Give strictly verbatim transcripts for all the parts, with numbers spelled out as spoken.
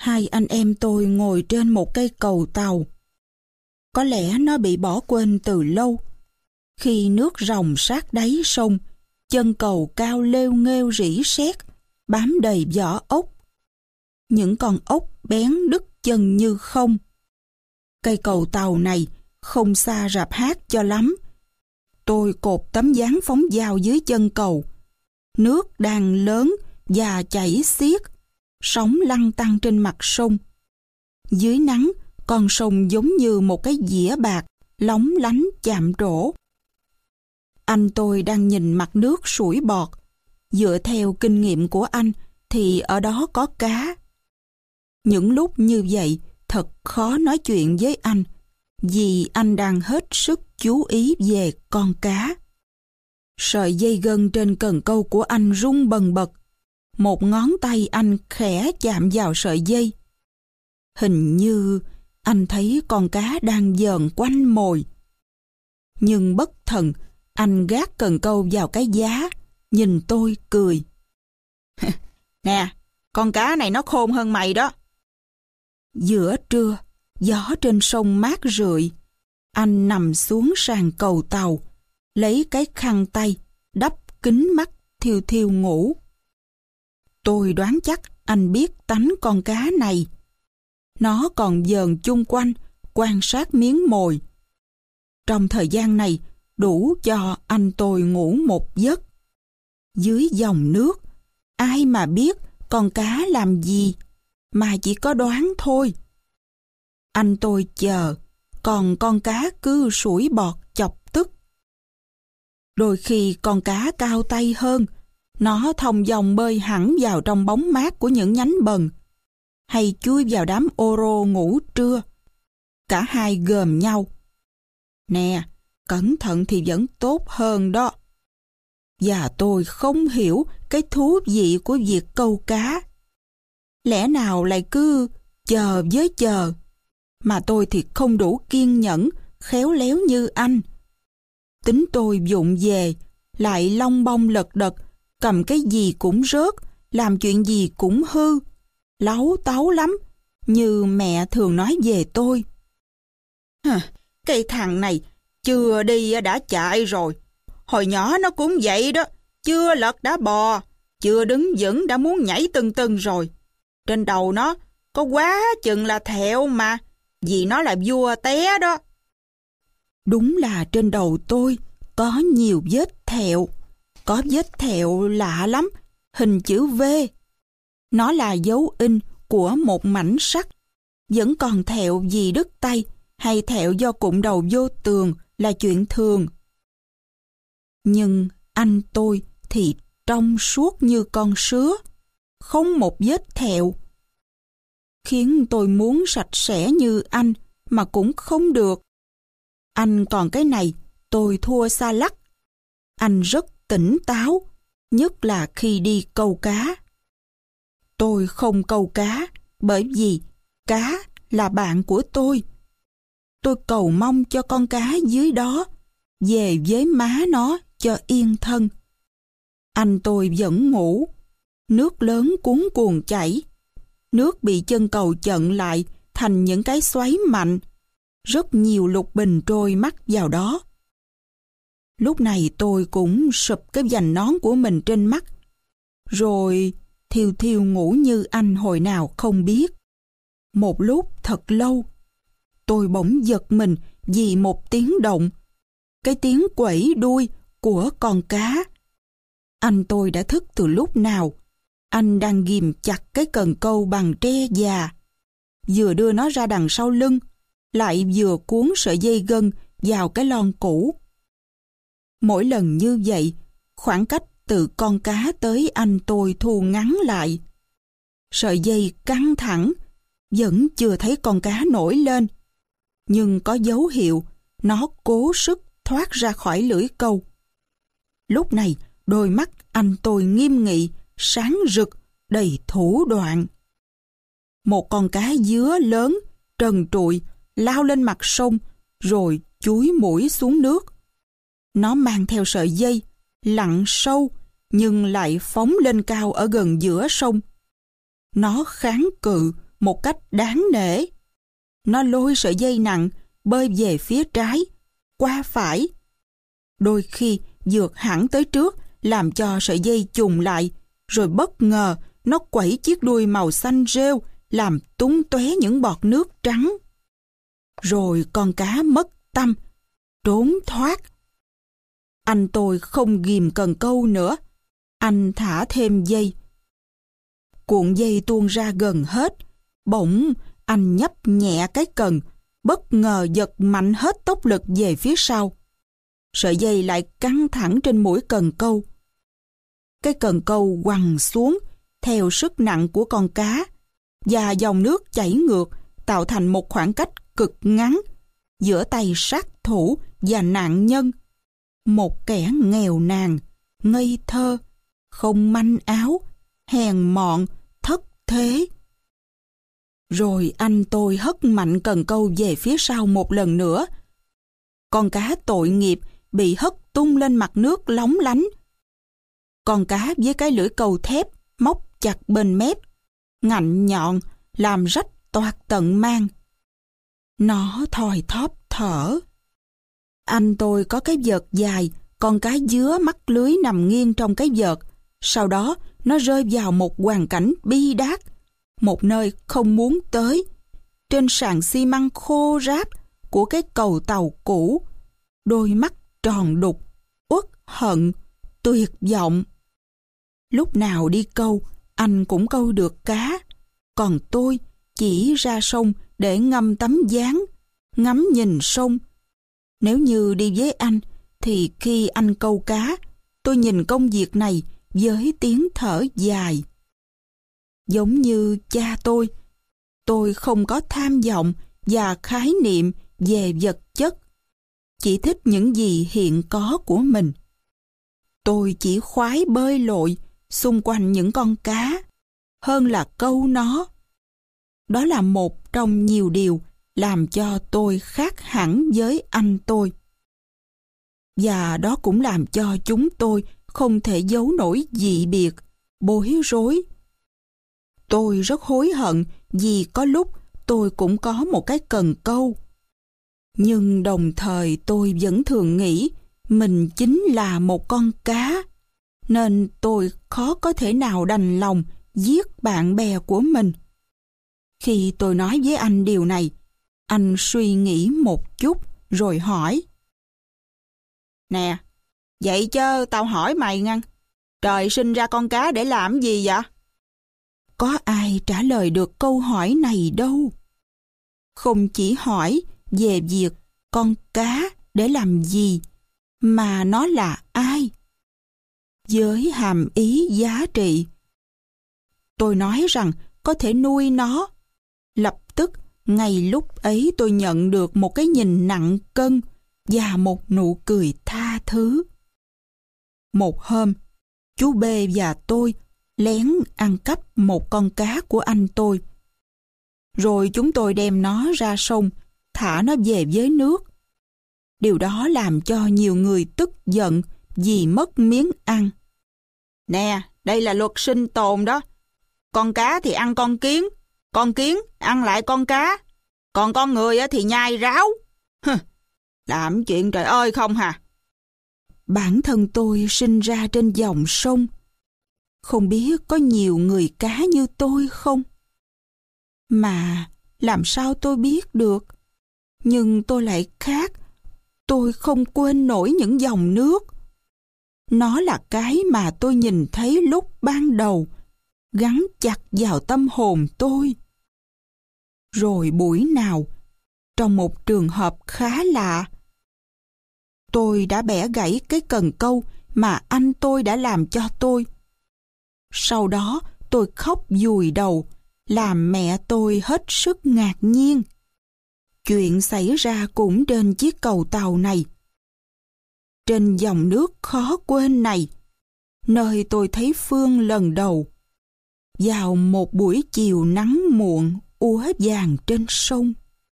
Hai anh em tôi ngồi trên một cây cầu tàu. Có lẽ nó bị bỏ quên từ lâu. Khi nước ròng sát đáy sông, chân cầu cao lêu nghêu rỉ sét, bám đầy vỏ ốc. Những con ốc bén đứt chân như không. Cây cầu tàu này không xa rạp hát cho lắm. Tôi cột tấm dáng phóng dao dưới chân cầu. Nước đang lớn và chảy xiết, sóng lăn tăn trên mặt sông. Dưới nắng, con sông giống như một cái dĩa bạc, lóng lánh chạm trổ. Anh tôi đang nhìn mặt nước sủi bọt. Dựa theo kinh nghiệm của anh thì ở đó có cá. Những lúc như vậy thật khó nói chuyện với anh, vì anh đang hết sức chú ý về con cá. Sợi dây gân trên cần câu của anh rung bần bật. Một ngón tay anh khẽ chạm vào sợi dây. Hình như anh thấy con cá đang dờn quanh mồi. Nhưng bất thần, anh gác cần câu vào cái giá, nhìn tôi cười. Nè, con cá này nó khôn hơn mày đó. Giữa trưa, gió trên sông mát rượi. Anh nằm xuống sàn cầu tàu, lấy cái khăn tay, đắp kính mắt thiêu thiêu ngủ. Tôi đoán chắc anh biết tánh con cá này. Nó còn dờn chung quanh, quan sát miếng mồi. Trong thời gian này, đủ cho anh tôi ngủ một giấc. Dưới dòng nước, ai mà biết con cá làm gì, mà chỉ có đoán thôi. Anh tôi chờ, còn con cá cứ sủi bọt chọc tức. Đôi khi con cá cao tay hơn, nó thông dòng bơi hẳn vào trong bóng mát của những nhánh bần, hay chui vào đám ô rô ngủ trưa. Cả hai gờm nhau. Nè, cẩn thận thì vẫn tốt hơn đó. Và tôi không hiểu cái thú vị của việc câu cá. Lẽ nào lại cứ chờ với chờ, mà tôi thì không đủ kiên nhẫn, khéo léo như anh. Tính tôi vụng về, lại long bông lật đật, cầm cái gì cũng rớt, làm chuyện gì cũng hư, láu táu lắm, như mẹ thường nói về tôi. Hả, cái thằng này chưa đi đã chạy rồi. Hồi nhỏ nó cũng vậy đó, chưa lật đã bò, chưa đứng vững đã muốn nhảy tưng tưng rồi. Trên đầu nó có quá chừng là thẹo mà, vì nó là vua té đó. Đúng là trên đầu tôi có nhiều vết thẹo. Có vết thẹo lạ lắm, hình chữ V. Nó là dấu in của một mảnh sắt. Vẫn còn thẹo vì đứt tay hay thẹo do cụm đầu vô tường là chuyện thường. Nhưng anh tôi thì trong suốt như con sứa, không một vết thẹo. Khiến tôi muốn sạch sẽ như anh mà cũng không được. Anh còn cái này, tôi thua xa lắc. Anh rất tỉnh táo, nhất là khi đi câu cá. Tôi không câu cá, bởi vì cá là bạn của tôi. Tôi cầu mong cho con cá dưới đó về với má nó cho yên thân. Anh tôi vẫn ngủ. Nước lớn cuống cuồng chảy. Nước bị chân cầu chận lại thành những cái xoáy mạnh. Rất nhiều lục bình trôi mắc vào đó. Lúc này tôi cũng sụp cái vành nón của mình trên mắt. Rồi thiêu thiêu ngủ như anh hồi nào không biết. Một lúc thật lâu, tôi bỗng giật mình vì một tiếng động. Cái tiếng quẩy đuôi của con cá. Anh tôi đã thức từ lúc nào. Anh đang ghìm chặt cái cần câu bằng tre già, vừa đưa nó ra đằng sau lưng, lại vừa cuốn sợi dây gân vào cái lon cũ. Mỗi lần như vậy, khoảng cách từ con cá tới anh tôi thu ngắn lại. Sợi dây căng thẳng, vẫn chưa thấy con cá nổi lên, nhưng có dấu hiệu nó cố sức thoát ra khỏi lưỡi câu. Lúc này, đôi mắt anh tôi nghiêm nghị, sáng rực, đầy thủ đoạn. Một con cá dứa lớn, trần trụi, lao lên mặt sông, rồi chúi mũi xuống nước. Nó mang theo sợi dây, lặn sâu, nhưng lại phóng lên cao ở gần giữa sông. Nó kháng cự, một cách đáng nể. Nó lôi sợi dây nặng, bơi về phía trái, qua phải. Đôi khi vượt hẳn tới trước, làm cho sợi dây chùng lại, rồi bất ngờ nó quẩy chiếc đuôi màu xanh rêu, làm tung tóe những bọt nước trắng. Rồi con cá mất tăm, trốn thoát. Anh tôi không ghìm cần câu nữa. Anh thả thêm dây. Cuộn dây tuôn ra gần hết. Bỗng anh nhấp nhẹ cái cần, bất ngờ giật mạnh hết tốc lực về phía sau. Sợi dây lại căng thẳng trên mũi cần câu. Cái cần câu quằn xuống theo sức nặng của con cá, và dòng nước chảy ngược tạo thành một khoảng cách cực ngắn giữa tay sát thủ và nạn nhân. Một kẻ nghèo nàn, ngây thơ, không manh áo, hèn mọn, thất thế. Rồi anh tôi hất mạnh cần câu về phía sau một lần nữa. Con cá tội nghiệp bị hất tung lên mặt nước lóng lánh. Con cá với cái lưỡi câu thép móc chặt bên mép, ngạnh nhọn, làm rách toạc tận mang. Nó thoi thóp thở. Anh tôi có cái vợt dài, con cá dứa mắc lưới nằm nghiêng trong cái vợt. Sau đó nó rơi vào một hoàn cảnh bi đát, một nơi không muốn tới, trên sàn xi măng khô ráp của cái cầu tàu cũ. Đôi mắt tròn đục, uất hận, tuyệt vọng. Lúc nào đi câu, anh cũng câu được cá, còn tôi chỉ ra sông để ngâm tấm dáng, ngắm nhìn sông. Nếu như đi với anh, thì khi anh câu cá, tôi nhìn công việc này với tiếng thở dài. Giống như cha tôi, tôi không có tham vọng và khái niệm về vật chất, chỉ thích những gì hiện có của mình. Tôi chỉ khoái bơi lội xung quanh những con cá, hơn là câu nó. Đó là một trong nhiều điều làm cho tôi khác hẳn với anh tôi. Và đó cũng làm cho chúng tôi không thể giấu nổi dị biệt, bối rối. Tôi rất hối hận vì có lúc tôi cũng có một cái cần câu. Nhưng đồng thời tôi vẫn thường nghĩ mình chính là một con cá, nên tôi khó có thể nào đành lòng giết bạn bè của mình. Khi tôi nói với anh điều này, anh suy nghĩ một chút rồi hỏi. Nè, vậy chứ tao hỏi mày ngăn, trời sinh ra con cá để làm gì vậy? Có ai trả lời được câu hỏi này đâu. Không chỉ hỏi về việc con cá để làm gì, mà nó là ai, với hàm ý giá trị. Tôi nói rằng có thể nuôi nó. Lập tức, ngay lúc ấy tôi nhận được một cái nhìn nặng cân và một nụ cười tha thứ. Một hôm, chú B và tôi lén ăn cắp một con cá của anh tôi. Rồi chúng tôi đem nó ra sông, thả nó về với nước. Điều đó làm cho nhiều người tức giận vì mất miếng ăn. Nè, đây là luật sinh tồn đó. Con cá thì ăn con kiến, con kiến ăn lại con cá, còn con người thì nhai ráo. Hừ, làm chuyện trời ơi không hả? Bản thân tôi sinh ra trên dòng sông. Không biết có nhiều người cá như tôi không? Mà làm sao tôi biết được? Nhưng tôi lại khác. Tôi không quên nổi những dòng nước. Nó là cái mà tôi nhìn thấy lúc ban đầu, gắn chặt vào tâm hồn tôi. Rồi buổi nào, trong một trường hợp khá lạ, tôi đã bẻ gãy cái cần câu mà anh tôi đã làm cho tôi. Sau đó tôi khóc dùi đầu, làm mẹ tôi hết sức ngạc nhiên. Chuyện xảy ra cũng trên chiếc cầu tàu này. Trên dòng nước khó quên này, nơi tôi thấy Phương lần đầu, vào một buổi chiều nắng muộn úa vàng trên sông.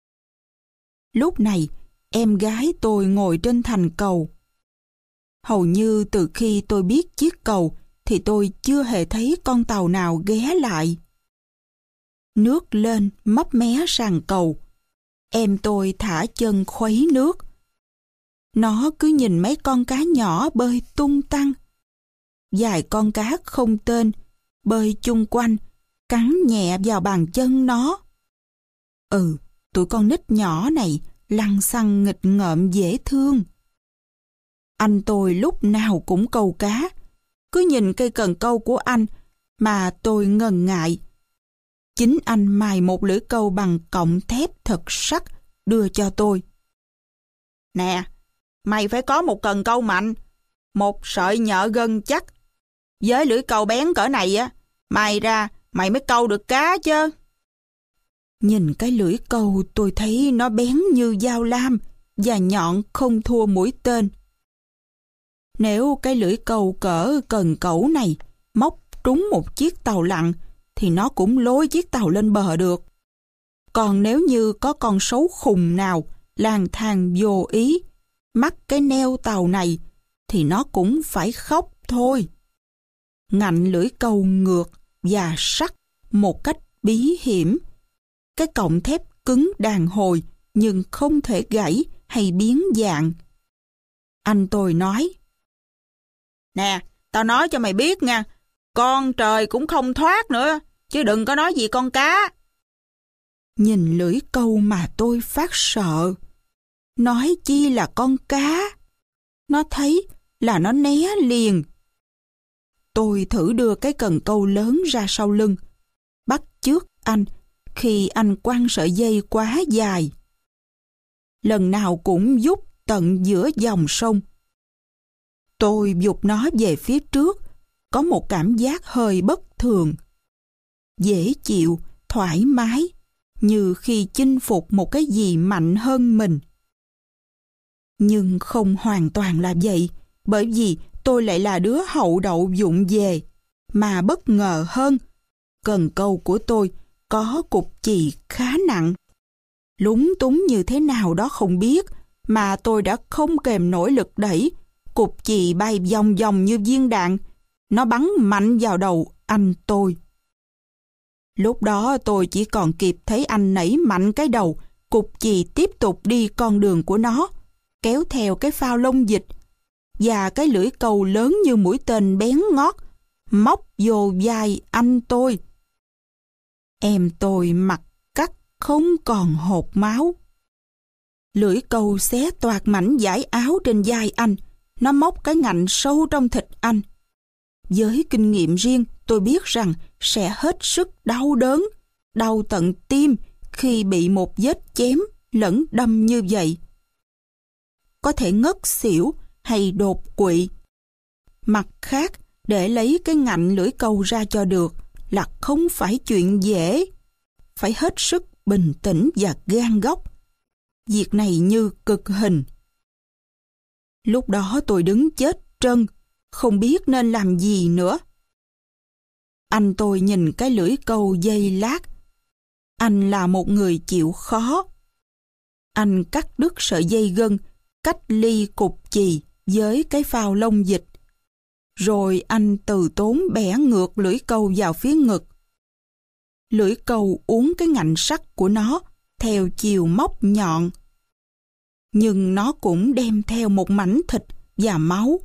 Lúc này, em gái tôi ngồi trên thành cầu. Hầu như từ khi tôi biết chiếc cầu thì tôi chưa hề thấy con tàu nào ghé lại. Nước lên mấp mé sàn cầu. Em tôi thả chân khuấy nước. Nó cứ nhìn mấy con cá nhỏ bơi tung tăng. Vài con cá không tên bơi chung quanh, cắn nhẹ vào bàn chân nó. Ừ, tụi con nít nhỏ này lăng xăng nghịch ngợm dễ thương. Anh tôi lúc nào cũng câu cá. Cứ nhìn cây cần câu của anh mà tôi ngần ngại. Chính anh mài một lưỡi câu bằng cọng thép thật sắc đưa cho tôi. Nè, mày phải có một cần câu mạnh, một sợi nhợ gân chắc. Với lưỡi câu bén cỡ này á, mày ra mày mới câu được cá chứ. Nhìn cái lưỡi câu tôi thấy nó bén như dao lam và nhọn không thua mũi tên. Nếu cái lưỡi câu cỡ cần cẩu này móc trúng một chiếc tàu lặn thì nó cũng lôi chiếc tàu lên bờ được. Còn nếu như có con sấu khùng nào lang thang vô ý mắc cái neo tàu này thì nó cũng phải khóc thôi. Ngạnh lưỡi câu ngược và sắc một cách bí hiểm. Cái cọng thép cứng đàn hồi nhưng không thể gãy hay biến dạng. Anh tôi nói: Nè, tao nói cho mày biết nha, con trời cũng không thoát nữa, chứ đừng có nói gì con cá. Nhìn lưỡi câu mà tôi phát sợ. Nói chi là con cá. Nó thấy là nó né liền. Tôi thử đưa cái cần câu lớn ra sau lưng, bắt chước anh khi anh quăng sợi dây quá dài. Lần nào cũng giúp tận giữa dòng sông. Tôi giục nó về phía trước, có một cảm giác hơi bất thường. Dễ chịu, thoải mái, như khi chinh phục một cái gì mạnh hơn mình. Nhưng không hoàn toàn là vậy, bởi vì tôi lại là đứa hậu đậu vụng về. Mà bất ngờ hơn, cần câu của tôi có cục chì khá nặng. Lúng túng như thế nào đó không biết, mà tôi đã không kềm nổi lực đẩy. Cục chì bay vòng vòng như viên đạn. Nó bắn mạnh vào đầu anh tôi. Lúc đó tôi chỉ còn kịp thấy anh nảy mạnh cái đầu. Cục chì tiếp tục đi con đường của nó, kéo theo cái phao lông vịt. Và cái lưỡi câu lớn như mũi tên bén ngót móc vô vai anh tôi. Em tôi mặt cắt không còn hột máu. Lưỡi câu xé toạc mảnh vải áo trên vai anh. Nó móc cái ngạnh sâu trong thịt anh. Với kinh nghiệm riêng, tôi biết rằng sẽ hết sức đau đớn, đau tận tim khi bị một vết chém lẫn đâm như vậy. Có thể ngất xỉu hay đột quỵ. Mặt khác, để lấy cái ngạnh lưỡi câu ra cho được là không phải chuyện dễ. Phải hết sức bình tĩnh và gan góc. Việc này như cực hình. Lúc đó tôi đứng chết trân, không biết nên làm gì nữa. Anh tôi nhìn cái lưỡi câu giây lát. Anh là một người chịu khó. Anh cắt đứt sợi dây gân, cách ly cục chì với cái phao lông vịt. Rồi anh từ tốn bẻ ngược lưỡi câu vào phía ngực. Lưỡi câu uốn cái ngạnh sắt của nó theo chiều móc nhọn. Nhưng nó cũng đem theo một mảnh thịt và máu.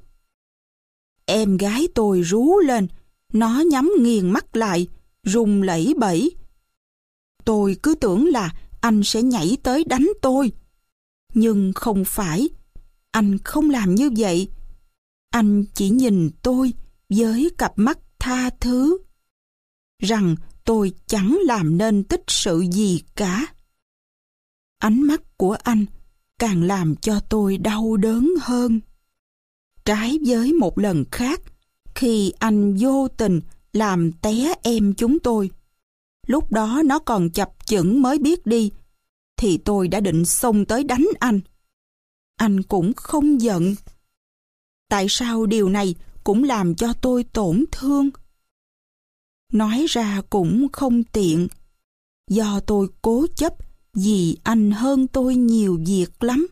Em gái tôi rú lên, nó nhắm nghiền mắt lại, run lẩy bẩy. Tôi cứ tưởng là anh sẽ nhảy tới đánh tôi. Nhưng không phải, anh không làm như vậy. Anh chỉ nhìn tôi với cặp mắt tha thứ, rằng tôi chẳng làm nên tích sự gì cả. Ánh mắt của anh càng làm cho tôi đau đớn hơn. Trái với một lần khác, khi anh vô tình làm té em chúng tôi. Lúc đó nó còn chập chững mới biết đi, thì tôi đã định xông tới đánh anh. Anh cũng không giận. Tại sao điều này cũng làm cho tôi tổn thương? Nói ra cũng không tiện, do tôi cố chấp vì anh hơn tôi nhiều việc lắm.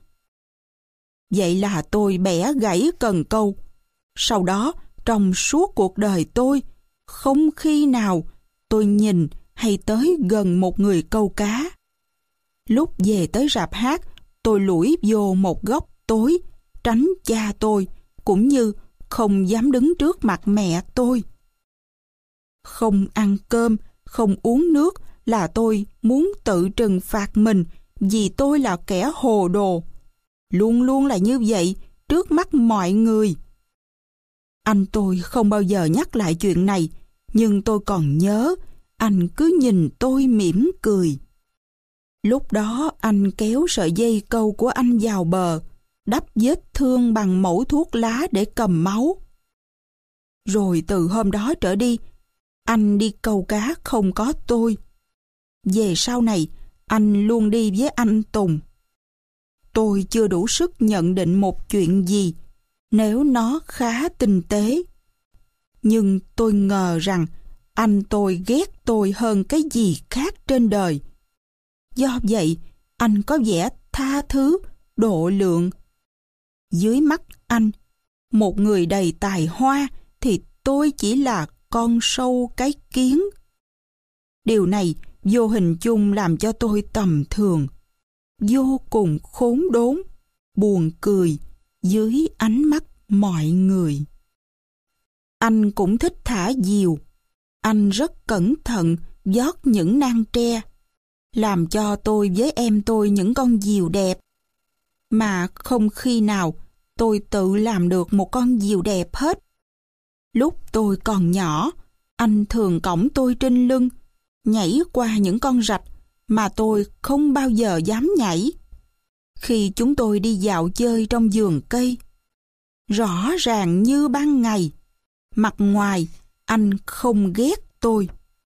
Vậy là tôi bẻ gãy cần câu. Sau đó, trong suốt cuộc đời tôi, không khi nào tôi nhìn hay tới gần một người câu cá. Lúc về tới rạp hát, tôi lủi vô một góc tối, tránh cha tôi, cũng như không dám đứng trước mặt mẹ tôi. Không ăn cơm, không uống nước là tôi muốn tự trừng phạt mình vì tôi là kẻ hồ đồ. Luôn luôn là như vậy trước mắt mọi người. Anh tôi không bao giờ nhắc lại chuyện này, nhưng tôi còn nhớ anh cứ nhìn tôi mỉm cười. Lúc đó anh kéo sợi dây câu của anh vào bờ, đắp vết thương bằng mẩu thuốc lá để cầm máu. Rồi từ hôm đó trở đi, anh đi câu cá không có tôi. Về sau này, anh luôn đi với anh Tùng. Tôi chưa đủ sức nhận định một chuyện gì nếu nó khá tinh tế. Nhưng tôi ngờ rằng anh tôi ghét tôi hơn cái gì khác trên đời. Do vậy, anh có vẻ tha thứ, độ lượng. Dưới mắt anh, một người đầy tài hoa, thì tôi chỉ là con sâu cái kiến. Điều này vô hình chung làm cho tôi tầm thường, vô cùng khốn đốn, buồn cười dưới ánh mắt mọi người. Anh cũng thích thả diều. Anh rất cẩn thận vót những nang tre, làm cho tôi với em tôi những con diều đẹp. Mà không khi nào tôi tự làm được một con diều đẹp hết. Lúc tôi còn nhỏ, anh thường cõng tôi trên lưng, nhảy qua những con rạch mà tôi không bao giờ dám nhảy. Khi chúng tôi đi dạo chơi trong vườn cây, rõ ràng như ban ngày, mặt ngoài anh không ghét tôi.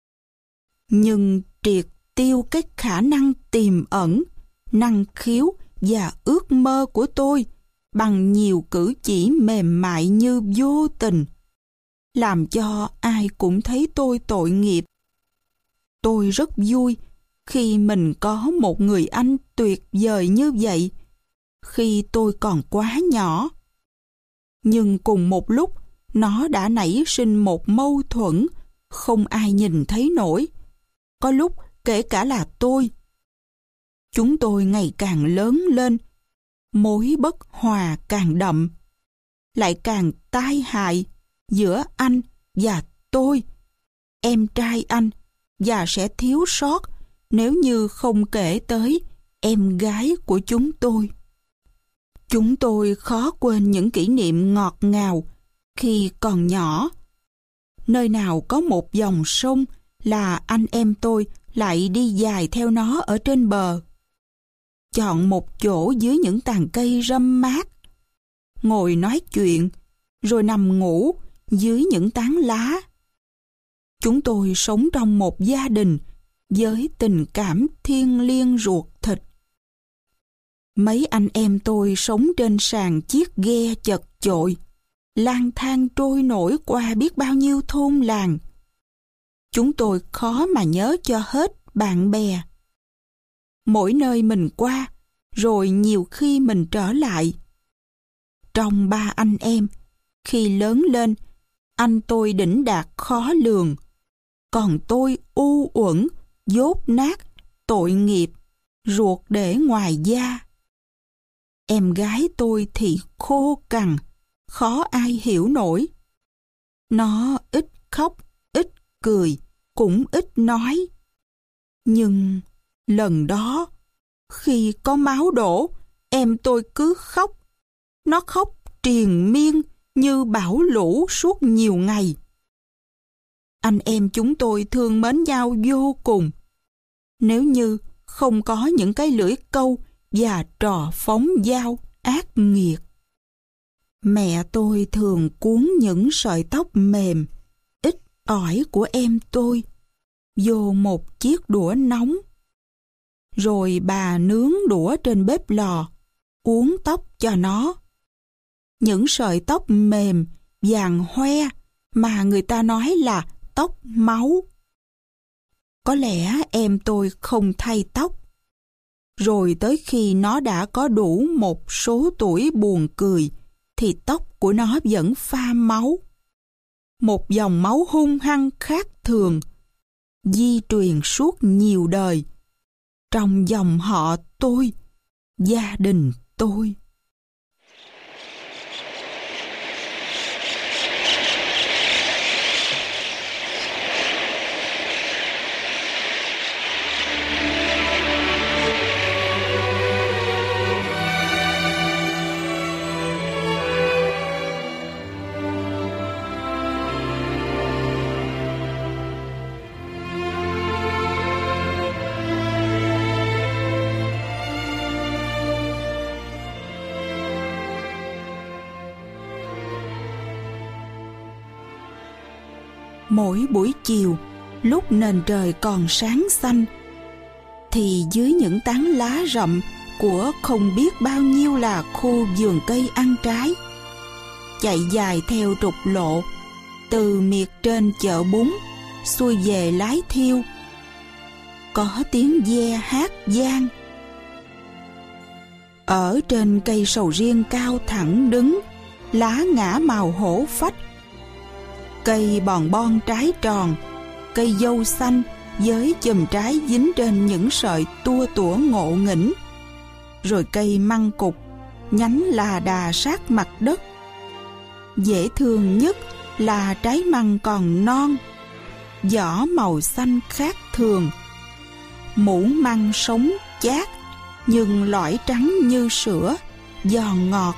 Nhưng triệt tiêu cái khả năng tiềm ẩn, năng khiếu và ước mơ của tôi bằng nhiều cử chỉ mềm mại như vô tình, làm cho ai cũng thấy tôi tội nghiệp. Tôi rất vui khi mình có một người anh tuyệt vời như vậy khi tôi còn quá nhỏ. Nhưng cùng một lúc, nó đã nảy sinh một mâu thuẫn không ai nhìn thấy nổi. Có lúc kể cả là tôi. Chúng tôi ngày càng lớn lên, mối bất hòa càng đậm, lại càng tai hại giữa anh và tôi, em trai anh, và sẽ thiếu sót nếu như không kể tới em gái của chúng tôi. Chúng tôi khó quên những kỷ niệm ngọt ngào khi còn nhỏ. Nơi nào có một dòng sông là anh em tôi lại đi dài theo nó ở trên bờ. Chọn một chỗ dưới những tàn cây râm mát, ngồi nói chuyện, rồi nằm ngủ dưới những tán lá. Chúng tôi sống trong một gia đình với tình cảm thiêng liêng ruột thịt. Mấy anh em tôi sống trên sàn chiếc ghe chật chội, lang thang trôi nổi qua biết bao nhiêu thôn làng. Chúng tôi khó mà nhớ cho hết bạn bè. Mỗi nơi mình qua, rồi nhiều khi mình trở lại. Trong ba anh em, khi lớn lên, anh tôi đỉnh đạt khó lường, còn tôi u uẩn, dốt nát, tội nghiệp, ruột để ngoài da. Em gái tôi thì khô cằn, khó ai hiểu nổi. Nó ít khóc, ít cười, cũng ít nói. Nhưng lần đó, khi có máu đổ, em tôi cứ khóc. Nó khóc triền miên như bão lũ suốt nhiều ngày. Anh em chúng tôi thương mến nhau vô cùng. Nếu như không có những cái lưỡi câu và trò phóng dao ác nghiệt. Mẹ tôi thường cuốn những sợi tóc mềm, ít ỏi của em tôi vô một chiếc đũa nóng. Rồi bà nướng đũa trên bếp lò, uốn tóc cho nó. Những sợi tóc mềm, vàng hoe mà người ta nói là tóc máu. Có lẽ em tôi không thay tóc. Rồi tới khi nó đã có đủ một số tuổi buồn cười, thì tóc của nó vẫn pha máu. Một dòng máu hung hăng khác thường. di truyền suốt nhiều đời, trong dòng họ tôi, gia đình tôi. Mỗi buổi chiều, lúc nền trời còn sáng xanh, thì dưới những tán lá rậm của không biết bao nhiêu là khu vườn cây ăn trái, chạy dài theo trục lộ, từ miệt trên chợ bún, xuôi về Lái Thiêu, có tiếng ve hát vang. Ở trên cây sầu riêng cao thẳng đứng, lá ngả màu hổ phách, cây bòn bon trái tròn, cây dâu xanh với chùm trái dính trên những sợi tua tủa ngộ nghĩnh, rồi cây măng cục, nhánh là đà sát mặt đất. Dễ thương nhất là trái măng còn non, vỏ màu xanh khác thường, mũ măng sống chát, nhưng lõi trắng như sữa, giòn ngọt.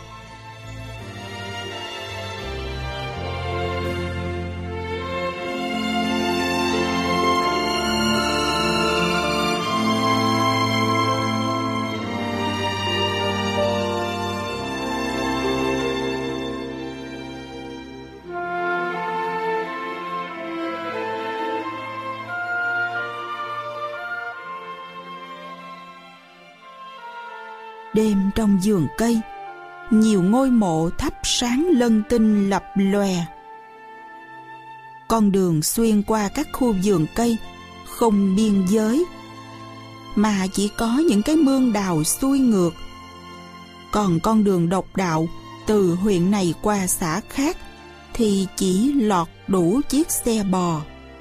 Đêm trong vườn cây, nhiều ngôi mộ thắp sáng lân tinh lập lòe. Con đường xuyên qua các khu vườn cây không biên giới, mà chỉ có những cái mương đào xuôi ngược. Còn con đường độc đạo từ huyện này qua xã khác thì chỉ lọt đủ chiếc xe bò.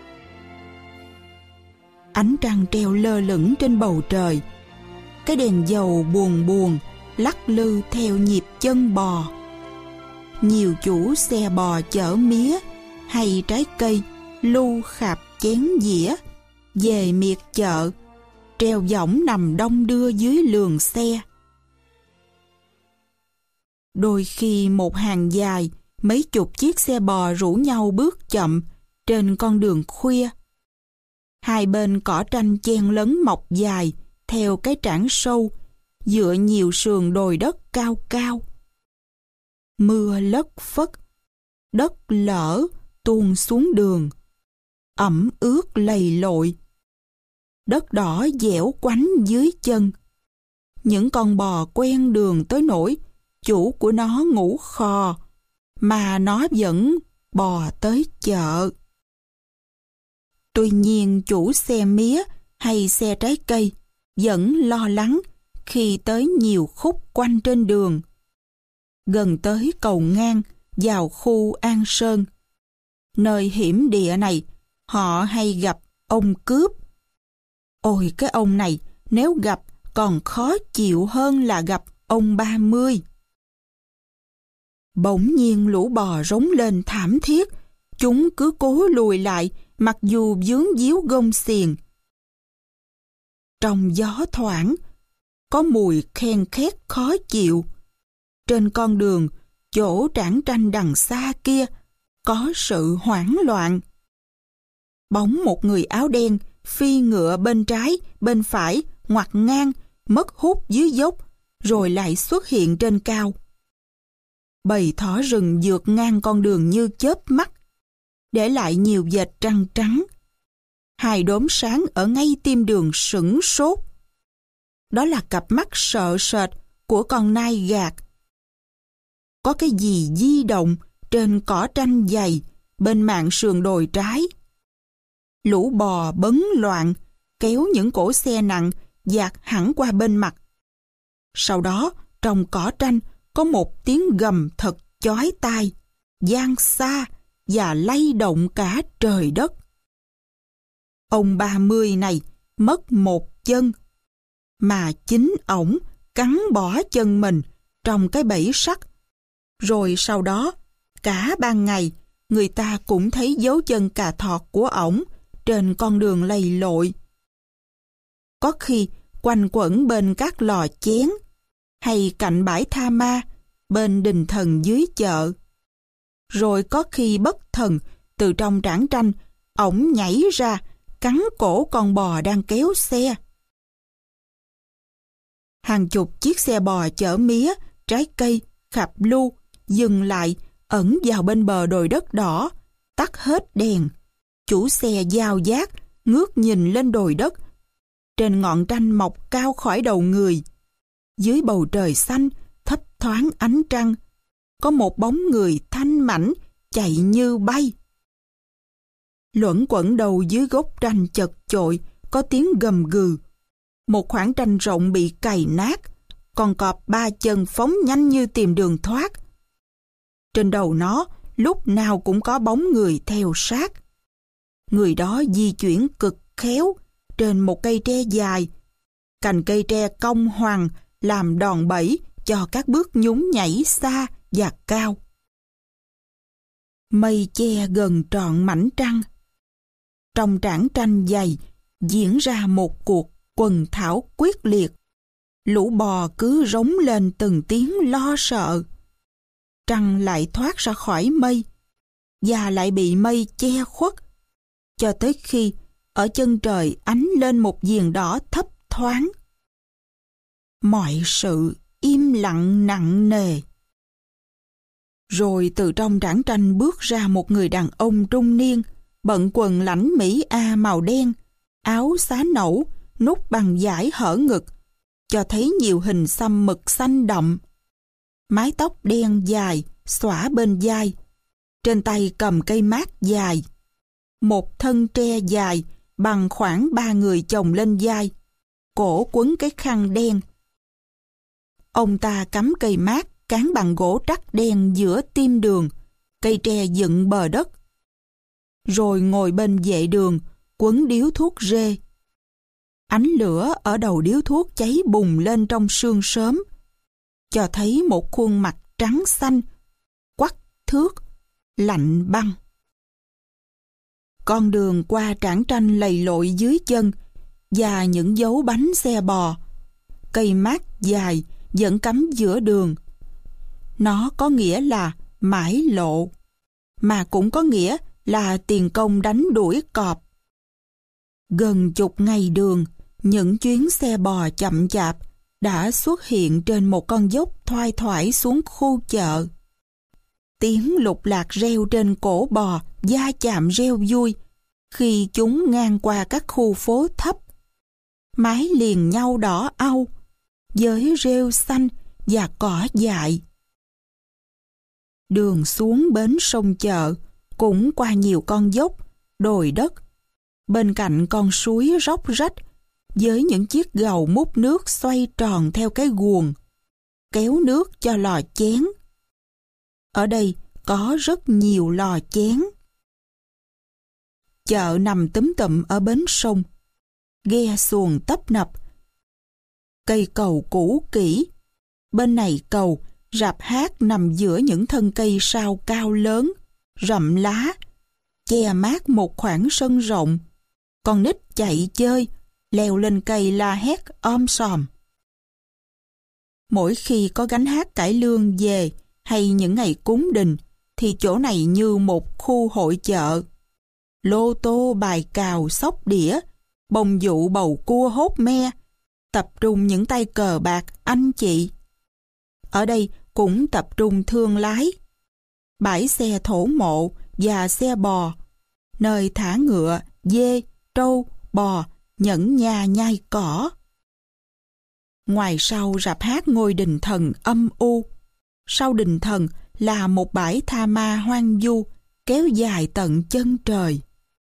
Ánh trăng treo lơ lửng trên bầu trời, cái đèn dầu buồn buồn lắc lư theo nhịp chân bò. Nhiều chủ xe bò chở mía hay trái cây lu khạp chén dĩa về miệt chợ, treo võng nằm đong đưa dưới lường xe. Đôi khi một hàng dài mấy chục chiếc xe bò rủ nhau bước chậm trên con đường khuya. Hai bên cỏ tranh chen lấn mọc dài theo cái trảng sâu, dựa nhiều sườn đồi đất cao cao. Mưa lất phất, đất lở tuôn xuống đường, ẩm ướt lầy lội. Đất đỏ dẻo quánh dưới chân. Những con bò quen đường tới nỗi chủ của nó ngủ khò, mà nó vẫn bò tới chợ. Tuy nhiên chủ xe mía hay xe trái cây vẫn lo lắng khi tới nhiều khúc quanh trên đường. Gần tới cầu ngang vào khu An Sơn, nơi hiểm địa này, họ hay gặp ông cướp. Ôi cái ông này nếu gặp còn khó chịu hơn là gặp ông ba mươi. Bỗng nhiên lũ bò rống lên thảm thiết, chúng cứ cố lùi lại mặc dù vướng víu gông xiềng. Trong gió thoảng, có mùi khen khét khó chịu. Trên con đường, chỗ trảng tranh đằng xa kia, có sự hoảng loạn. Bóng một người áo đen phi ngựa bên trái, bên phải, ngoặt ngang, mất hút dưới dốc, rồi lại xuất hiện trên cao. Bầy thỏ rừng vượt ngang con đường như chớp mắt, để lại nhiều vệt trăng trắng. Hai đốm sáng ở ngay tim đường sửng sốt. Đó là cặp mắt sợ sệt của con nai gạt. Có cái gì di động trên cỏ tranh dày bên mạn sườn đồi trái. Lũ bò bấn loạn, kéo những cỗ xe nặng dạt hẳn qua bên mặt. Sau đó, trong cỏ tranh có một tiếng gầm thật chói tai, vang xa và lay động cả trời đất. Ông ba mươi này mất một chân, mà chính ổng cắn bỏ chân mình trong cái bẫy sắt. Rồi sau đó, cả ban ngày, người ta cũng thấy dấu chân cà thọt của ổng trên con đường lầy lội. Có khi quanh quẩn bên các lò chén, hay cạnh bãi tha ma, bên đình thần dưới chợ. Rồi có khi bất thần, từ trong trảng tranh, ổng nhảy ra, cắn cổ con bò đang kéo xe. Hàng chục chiếc xe bò chở mía, trái cây, khạp lu, dừng lại, ẩn vào bên bờ đồi đất đỏ, tắt hết đèn. Chủ xe dao giác, ngước nhìn lên đồi đất. Trên ngọn tranh mọc cao khỏi đầu người, dưới bầu trời xanh, thấp thoáng ánh trăng, có một bóng người thanh mảnh chạy như bay. Luẩn quẩn đầu dưới gốc tranh chật chội, có tiếng gầm gừ. Một khoảng tranh rộng bị cày nát, con cọp ba chân phóng nhanh như tìm đường thoát. Trên đầu nó lúc nào cũng có bóng người theo sát. Người đó di chuyển cực khéo trên một cây tre dài. Cành cây tre cong hoàng làm đòn bẩy cho các bước nhún nhảy xa và cao. Mây che gần trọn mảnh trăng. Trong trảng tranh dày diễn ra một cuộc quần thảo quyết liệt. Lũ bò cứ rống lên từng tiếng lo sợ. Trăng lại thoát ra khỏi mây và lại bị mây che khuất, cho tới khi ở chân trời ánh lên một viền đỏ thấp thoáng. Mọi sự im lặng nặng nề. Rồi từ trong trảng tranh bước ra một người đàn ông trung niên, bận quần lãnh Mỹ A màu đen, áo xá nẩu, nút bằng vải hở ngực, cho thấy nhiều hình xăm mực xanh đậm. Mái tóc đen dài, xõa bên vai, trên tay cầm cây mác dài. Một thân tre dài bằng khoảng ba người chồng lên vai, cổ quấn cái khăn đen. Ông ta cắm cây mác cán bằng gỗ trắc đen giữa tim đường, cây tre dựng bờ đất. Rồi ngồi bên vệ đường, quấn điếu thuốc rê. Ánh lửa ở đầu điếu thuốc cháy bùng lên trong sương sớm, cho thấy một khuôn mặt trắng xanh, quắc thước, lạnh băng. Con đường qua trảng tranh lầy lội dưới chân và những dấu bánh xe bò. Cây mác dài vẫn cắm giữa đường. Nó có nghĩa là mãi lộ, mà cũng có nghĩa là tiền công đánh đuổi cọp. Gần chục ngày đường, những chuyến xe bò chậm chạp đã xuất hiện trên một con dốc thoai thoải xuống khu chợ. Tiếng lục lạc reo trên cổ bò va chạm reo vui khi chúng ngang qua các khu phố thấp, mái liền nhau đỏ au với rêu xanh và cỏ dại. Đường xuống bến sông chợ cũng qua nhiều con dốc, đồi đất, bên cạnh con suối róc rách với những chiếc gầu múc nước xoay tròn theo cái guồng, kéo nước cho lò chén. Ở đây có rất nhiều lò chén. Chợ nằm túm tụm ở bến sông, ghe xuồng tấp nập. Cây cầu cũ kỹ, bên này cầu, rạp hát nằm giữa những thân cây sao cao lớn, rậm lá, che mát một khoảng sân rộng. Con nít chạy chơi, leo lên cây la hét om sòm. Mỗi khi có gánh hát cải lương về hay những ngày cúng đình, thì chỗ này như một khu hội chợ. Lô tô bài cào xóc đĩa, bông dụ bầu cua hốt me, tập trung những tay cờ bạc anh chị. Ở đây cũng tập trung thương lái, bãi xe thổ mộ và xe bò, nơi thả ngựa, dê, trâu, bò, nhẫn nha nhai cỏ. Ngoài sau rạp hát ngôi đình thần âm u, sau đình thần là một bãi tha ma hoang vu kéo dài tận chân trời.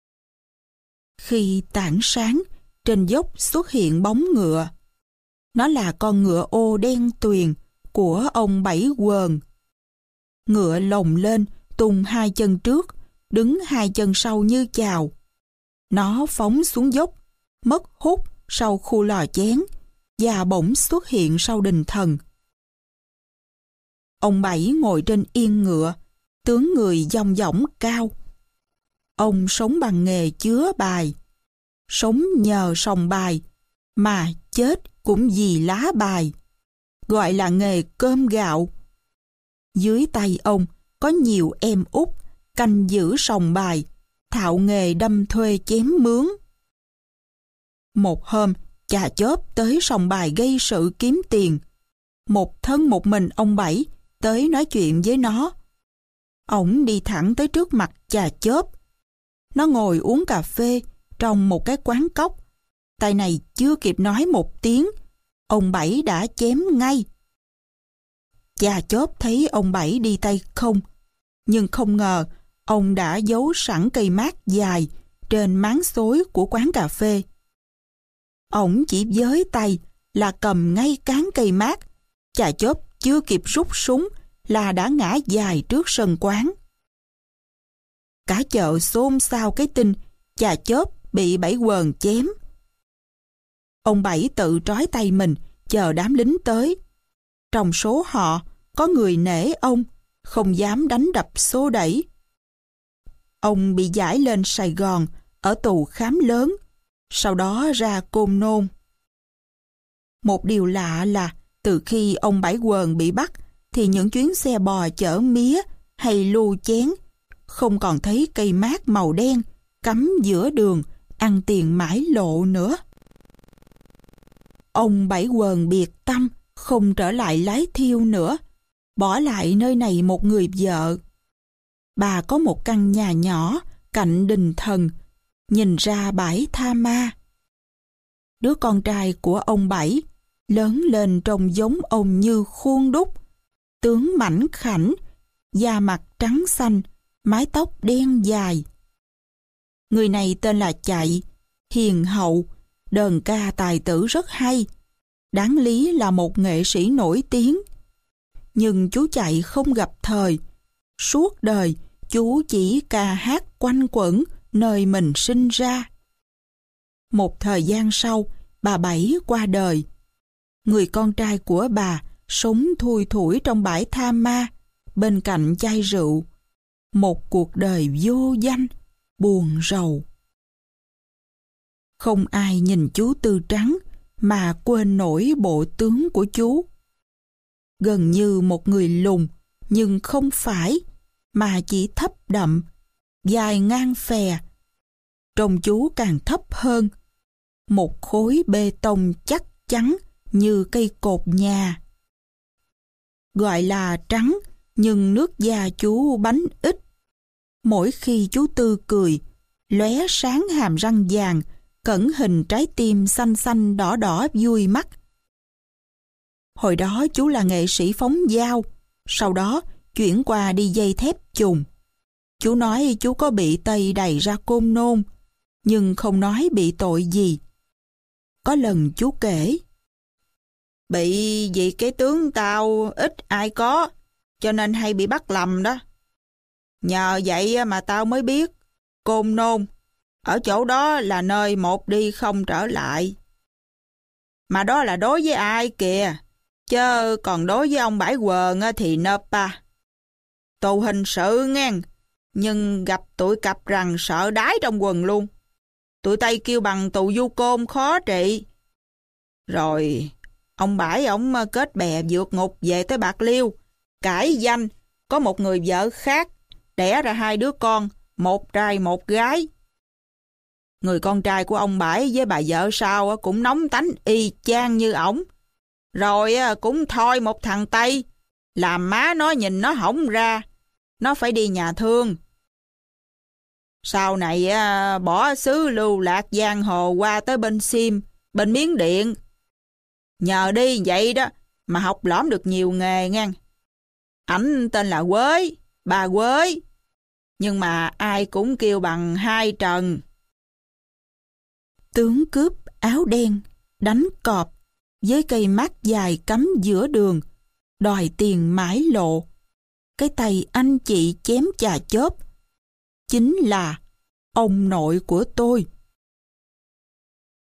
Khi tảng sáng, trên dốc xuất hiện bóng ngựa. Nó là con ngựa ô đen tuyền của ông Bảy Quờn. Ngựa lồng lên, tung hai chân trước, đứng hai chân sau như chào. Nó phóng xuống dốc, mất hút sau khu lò chén và bỗng xuất hiện sau đình thần. Ông Bảy ngồi trên yên ngựa, tướng người dong dỏng cao. Ông sống bằng nghề chứa bài, sống nhờ sòng bài, mà chết cũng vì lá bài, gọi là nghề cơm gạo. Dưới tay ông có nhiều em út canh giữ sòng bài, thạo nghề đâm thuê chém mướn. Một hôm, chà chớp tới sòng bài gây sự kiếm tiền. Một thân một mình ông Bảy tới nói chuyện với nó. Ổng đi thẳng tới trước mặt chà chớp. Nó ngồi uống cà phê trong một cái quán cóc. Tay này chưa kịp nói một tiếng, ông Bảy đã chém ngay. Chà chớp thấy ông Bảy đi tay không, nhưng không ngờ ông đã giấu sẵn cây mác dài trên máng xối của quán cà phê. Ổng chỉ với tay là cầm ngay cán cây mác. Chà chớp chưa kịp rút súng là đã ngã dài trước sân quán. Cả chợ xôn xao cái tin chà chớp bị Bảy Quờn chém. Ông Bảy tự trói tay mình chờ đám lính tới. Trong số họ có người nể ông, không dám đánh đập xô đẩy. Ông bị giải lên Sài Gòn ở tù Khám Lớn, sau đó ra Côn Nôn. Một điều lạ là từ khi ông Bảy Quờn bị bắt thì những chuyến xe bò chở mía hay lu chén không còn thấy cây mác màu đen cắm giữa đường ăn tiền mãi lộ nữa. Ông Bảy Quờn biệt tâm không trở lại Lái Thiêu nữa, bỏ lại nơi này một người vợ. Bà có một căn nhà nhỏ cạnh đình thần, nhìn ra bãi Tha Ma. Đứa con trai của ông Bảy lớn lên trông giống ông như khuôn đúc, tướng mảnh khảnh, da mặt trắng xanh, mái tóc đen dài. Người này tên là Chạy, hiền hậu, đờn ca tài tử rất hay, đáng lý là một nghệ sĩ nổi tiếng. Nhưng chú Chạy không gặp thời, suốt đời chú chỉ ca hát quanh quẩn nơi mình sinh ra. Một thời gian sau, bà Bảy qua đời. Người con trai của bà sống thui thủi trong bãi Tha Ma, bên cạnh chai rượu. Một cuộc đời vô danh, buồn rầu. Không ai nhìn chú Tư Trắng mà quên nổi bộ tướng của chú. Gần như một người lùn, nhưng không phải, mà chỉ thấp đậm, dài ngang phè. Trông chú càng thấp hơn, một khối bê tông chắc chắn như cây cột nhà. Gọi là trắng, nhưng nước da chú bánh ít. Mỗi khi chú Tư cười, lóe sáng hàm răng vàng, cẩn hình trái tim xanh xanh đỏ đỏ vui mắt. Hồi đó chú là nghệ sĩ phóng dao, sau đó chuyển qua đi dây thép chùm. Chú nói chú có bị Tây đày ra Côn Nôn, nhưng không nói bị tội gì. Có lần chú kể, bị vì cái tướng tao ít ai có, cho nên hay bị bắt lầm đó. Nhờ vậy mà tao mới biết, Côn Nôn, ở chỗ đó là nơi một đi không trở lại. Mà đó là đối với ai kìa, chứ còn đối với ông Bảy Quờn thì nộp à. Tù hình sự nghe, nhưng gặp tụi cặp rằng sợ đái trong quần luôn. Tụi Tây kêu bằng tù du côn khó trị. Rồi ông Bảy ông kết bè vượt ngục về tới Bạc Liêu, cải danh, có một người vợ khác, đẻ ra hai đứa con, một trai một gái. Người con trai của ông Bảy với bà vợ sau cũng nóng tánh y chang như ổng. Rồi cũng thôi một thằng Tây, làm má nó nhìn nó hỏng ra, nó phải đi nhà thương. Sau này bỏ xứ lưu lạc giang hồ qua tới bên Sim, bên Miến Điện. Nhờ đi vậy đó mà học lỏm được nhiều nghề ngang. Ảnh tên là Quới, bà Quới, nhưng mà ai cũng kêu bằng Hai Trần. Tướng cướp áo đen, đánh cọp, với cây mác dài cắm giữa đường, đòi tiền mãi lộ. Cái tay anh chị chém chà chớp chính là ông nội của tôi,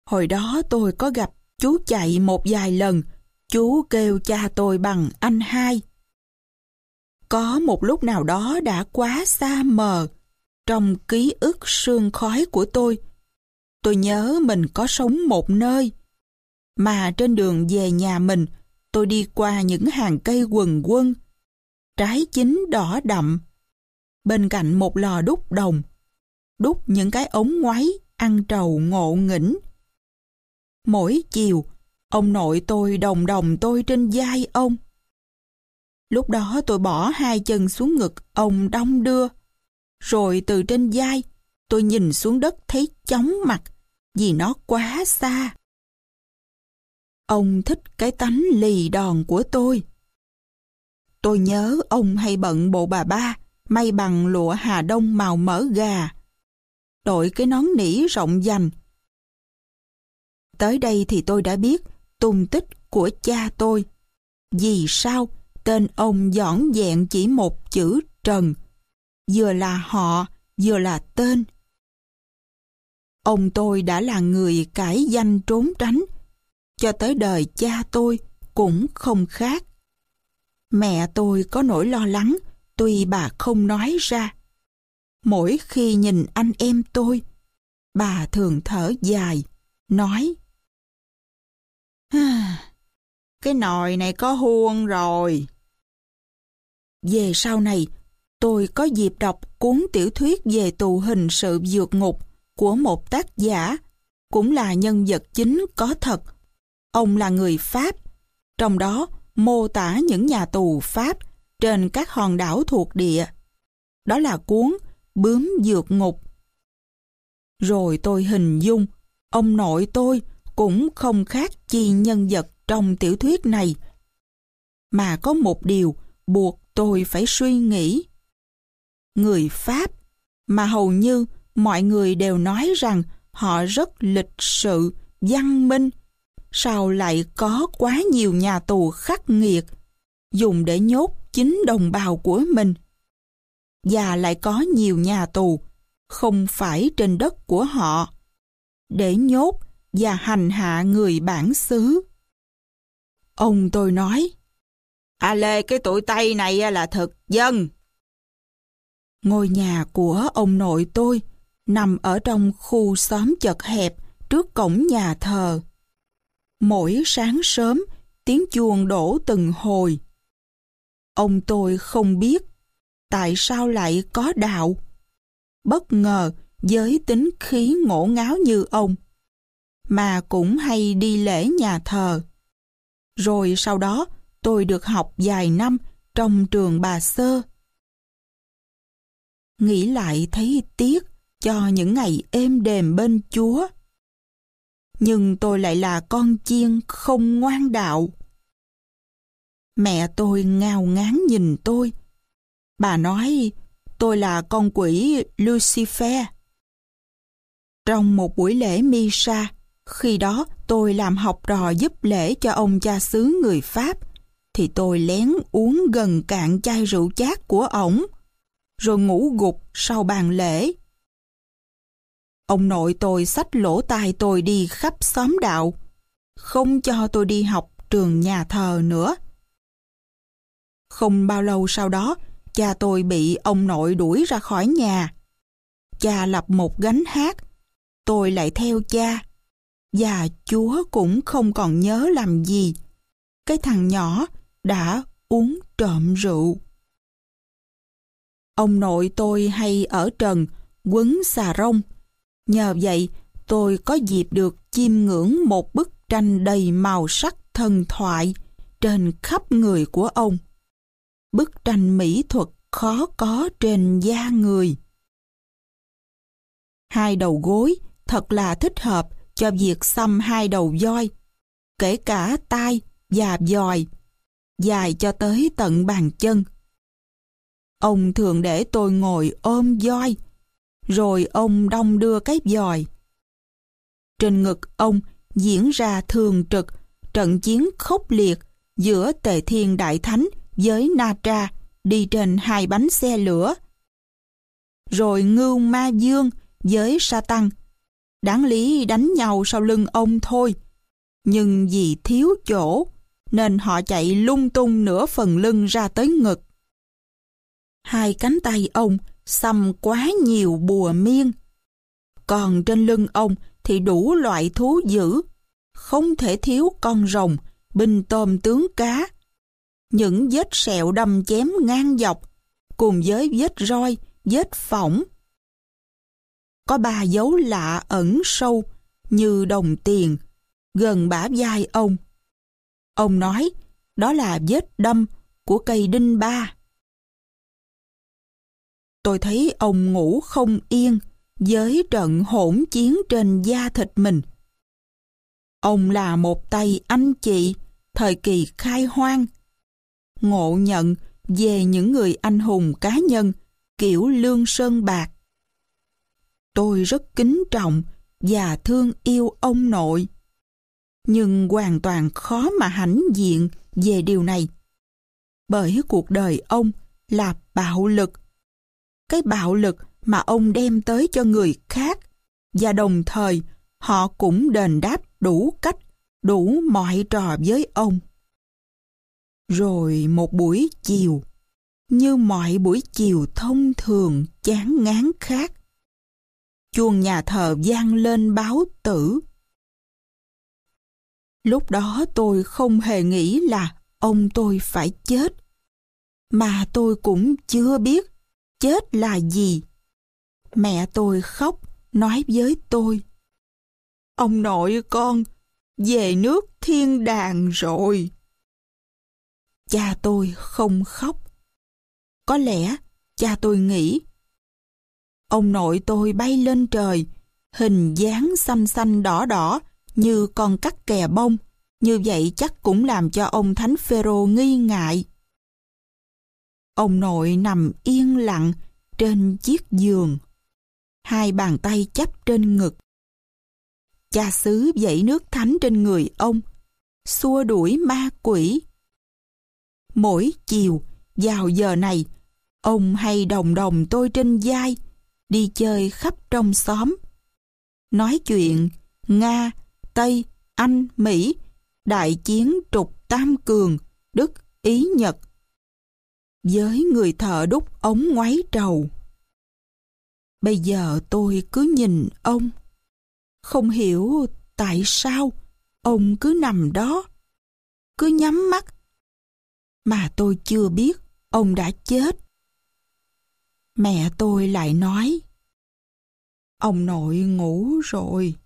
Hồi đó tôi có gặp chú Chạy một vài lần, chú kêu cha tôi bằng anh hai. Có một lúc nào đó đã quá xa mờ trong ký ức sương khói của tôi. Tôi nhớ mình có sống một nơi, mà trên đường về nhà mình, tôi đi qua những hàng cây quần quân, trái chín đỏ đậm, bên cạnh một lò đúc đồng, đúc những cái ống ngoáy ăn trầu ngộ nghĩnh. Mỗi chiều, ông nội tôi đồng đồng tôi trên vai ông. Lúc đó tôi bỏ hai chân xuống ngực ông đong đưa, rồi từ trên vai tôi nhìn xuống đất thấy chóng mặt vì nó quá xa. Ông thích cái tánh lì đòn của tôi. Tôi nhớ ông hay bận bộ bà ba may bằng lụa Hà Đông màu mỡ gà, đội cái nón nỉ rộng vành. Tới đây thì tôi đã biết tung tích của cha tôi. Vì sao tên ông vỏn vẹn chỉ một chữ Trần, vừa là họ, vừa là tên. Ông tôi đã là người cải danh trốn tránh, cho tới đời cha tôi cũng không khác. Mẹ tôi có nỗi lo lắng, tuy bà không nói ra. Mỗi khi nhìn anh em tôi, bà thường thở dài, nói: cái nồi này có huông rồi. Về sau này, tôi có dịp đọc cuốn tiểu thuyết về tù hình sự vượt ngục của một tác giả, cũng là nhân vật chính có thật. Ông là người Pháp, trong đó mô tả những nhà tù Pháp trên các hòn đảo thuộc địa. Đó là cuốn Bướm vượt ngục. Rồi tôi hình dung, ông nội tôi cũng không khác chi nhân vật trong tiểu thuyết này. Mà có một điều buộc tôi phải suy nghĩ. Người Pháp, mà hầu như mọi người đều nói rằng họ rất lịch sự, văn minh, sao lại có quá nhiều nhà tù khắc nghiệt, dùng để nhốt chính đồng bào của mình. Và lại có nhiều nhà tù không phải trên đất của họ, để nhốt và hành hạ người bản xứ. Ông tôi nói: À lê, cái tụi Tây này là thực dân. Ngôi nhà của ông nội tôi nằm ở trong khu xóm chật hẹp trước cổng nhà thờ. Mỗi sáng sớm, tiếng chuông đổ từng hồi. Ông tôi không biết tại sao lại có đạo. Bất ngờ với tính khí ngổ ngáo như ông, mà cũng hay đi lễ nhà thờ. Rồi sau đó tôi được học vài năm trong trường Bà Sơ. Nghĩ lại thấy tiếc cho những ngày êm đềm bên Chúa. Nhưng tôi lại là con chiên không ngoan đạo. Mẹ tôi ngao ngán nhìn tôi. Bà nói tôi là con quỷ Lucifer. Trong một buổi lễ Misa, khi đó tôi làm học trò giúp lễ cho ông cha xứ người Pháp, thì tôi lén uống gần cạn chai rượu chát của ổng, rồi ngủ gục sau bàn lễ. Ông nội tôi xách lỗ tai tôi đi khắp xóm đạo, không cho tôi đi học trường nhà thờ nữa. Không bao lâu sau đó, cha tôi bị ông nội đuổi ra khỏi nhà. Cha lập một gánh hát, tôi lại theo cha, và Chúa cũng không còn nhớ làm gì. Cái thằng nhỏ đã uống trộm rượu. Ông nội tôi hay ở trần, quấn xà rông. Nhờ vậy, tôi có dịp được chiêm ngưỡng một bức tranh đầy màu sắc thần thoại trên khắp người của ông. Bức tranh mỹ thuật khó có trên da người. Hai đầu gối thật là thích hợp cho việc xăm hai đầu voi, kể cả tai và dòi, dài cho tới tận bàn chân. Ông thường để tôi ngồi ôm voi, rồi ông đong đưa cái dòi. Trên ngực ông diễn ra thường trực trận chiến khốc liệt giữa Tề Thiên Đại Thánh với Na Tra đi trên hai bánh xe lửa. Rồi Ngưu Ma Dương với Sa Tăng đáng lý đánh nhau sau lưng ông thôi. Nhưng vì thiếu chỗ, nên họ chạy lung tung nửa phần lưng ra tới ngực. Hai cánh tay ông xăm quá nhiều bùa miên. Còn trên lưng ông thì đủ loại thú dữ, không thể thiếu con rồng, binh tôm tướng cá. Những vết sẹo đâm chém ngang dọc, cùng với vết roi, vết phỏng. Có ba dấu lạ ẩn sâu như đồng tiền gần bả vai ông. Ông nói đó là vết đâm của cây đinh ba. Tôi thấy ông ngủ không yên với trận hỗn chiến trên da thịt mình. Ông là một tay anh chị thời kỳ khai hoang, ngộ nhận về những người anh hùng cá nhân kiểu Lương Sơn Bạc. Tôi rất kính trọng và thương yêu ông nội, nhưng hoàn toàn khó mà hãnh diện về điều này. Bởi cuộc đời ông là bạo lực. Cái bạo lực mà ông đem tới cho người khác, và đồng thời họ cũng đền đáp đủ cách, đủ mọi trò với ông. Rồi một buổi chiều, như mọi buổi chiều thông thường chán ngán khác, chuông nhà thờ vang lên báo tử. Lúc đó tôi không hề nghĩ là ông tôi phải chết, mà tôi cũng chưa biết chết là gì. Mẹ tôi khóc, nói với tôi: "Ông nội con về nước thiên đàng rồi." Cha tôi không khóc. Có lẽ cha tôi nghĩ ông nội tôi bay lên trời, hình dáng xanh xanh đỏ đỏ như con cắt kè bông, như vậy chắc cũng làm cho ông Thánh Phêrô nghi ngại. Ông nội nằm yên lặng trên chiếc giường, hai bàn tay chắp trên ngực. Cha xứ vẩy nước thánh trên người ông, xua đuổi ma quỷ. Mỗi chiều vào giờ này, ông hay đồng đồng tôi trên vai, đi chơi khắp trong xóm, nói chuyện Nga, Tây, Anh, Mỹ, đại chiến trục Tam Cường, Đức, Ý, Nhật, với người thợ đúc ống ngoáy trầu. Bây giờ tôi cứ nhìn ông, không hiểu tại sao ông cứ nằm đó, cứ nhắm mắt, mà tôi chưa biết ông đã chết. Mẹ tôi lại nói: "Ông nội ngủ rồi."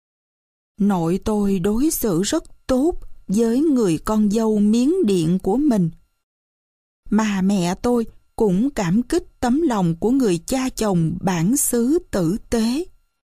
Nội tôi đối xử rất tốt với người con dâu Miến Điện của mình, mà mẹ tôi cũng cảm kích tấm lòng của người cha chồng bản xứ tử tế.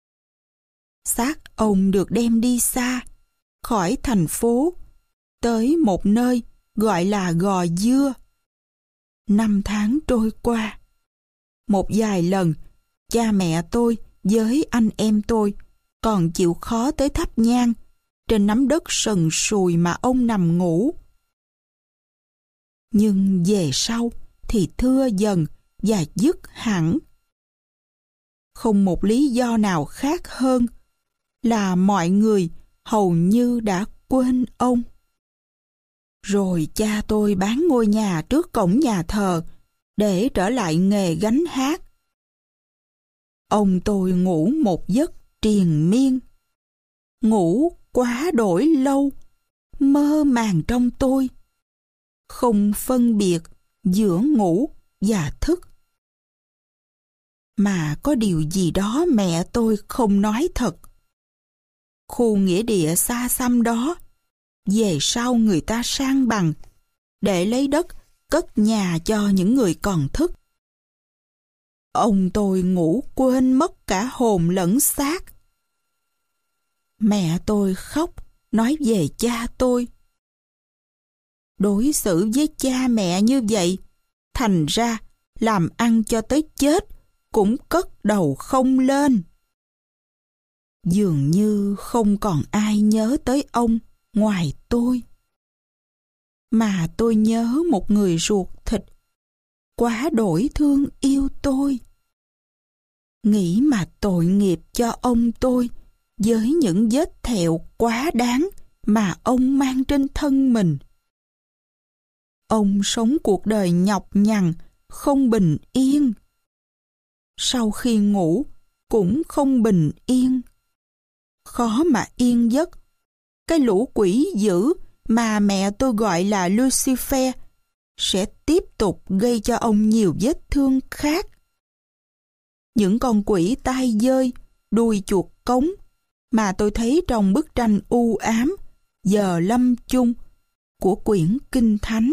Xác ông được đem đi xa, khỏi thành phố, tới một nơi gọi là Gò Dưa. Năm tháng trôi qua. Một vài lần, cha mẹ tôi với anh em tôi còn chịu khó tới thắp nhang trên nắm đất sần sùi mà ông nằm ngủ. Nhưng về sau thì thưa dần và dứt hẳn. Không một lý do nào khác hơn là mọi người hầu như đã quên ông. Rồi cha tôi bán ngôi nhà trước cổng nhà thờ để trở lại nghề gánh hát. Ông tôi ngủ một giấc triền miên, ngủ quá đổi lâu, mơ màng trong tôi, không phân biệt giữa ngủ và thức. Mà có điều gì đó mẹ tôi không nói thật. Khu nghĩa địa xa xăm đó, về sau người ta san bằng để lấy đất cất nhà cho những người còn thức. Ông tôi ngủ quên mất cả hồn lẫn xác. Mẹ tôi khóc, nói về cha tôi. Đối xử với cha mẹ như vậy, thành ra làm ăn cho tới chết cũng cất đầu không lên. Dường như không còn ai nhớ tới ông ngoài tôi. Mà tôi nhớ một người ruột thịt, quá đổi thương yêu tôi. Nghĩ mà tội nghiệp cho ông tôi với những vết thẹo quá đáng mà ông mang trên thân mình. Ông sống cuộc đời nhọc nhằn, không bình yên. Sau khi ngủ cũng không bình yên. Khó mà yên giấc. Cái lũ quỷ dữ mà mẹ tôi gọi là Lucifer sẽ tiếp tục gây cho ông nhiều vết thương khác. Những con quỷ tai dơi, đuôi chuột cống mà tôi thấy trong bức tranh u ám Giờ Lâm Chung của quyển Kinh Thánh.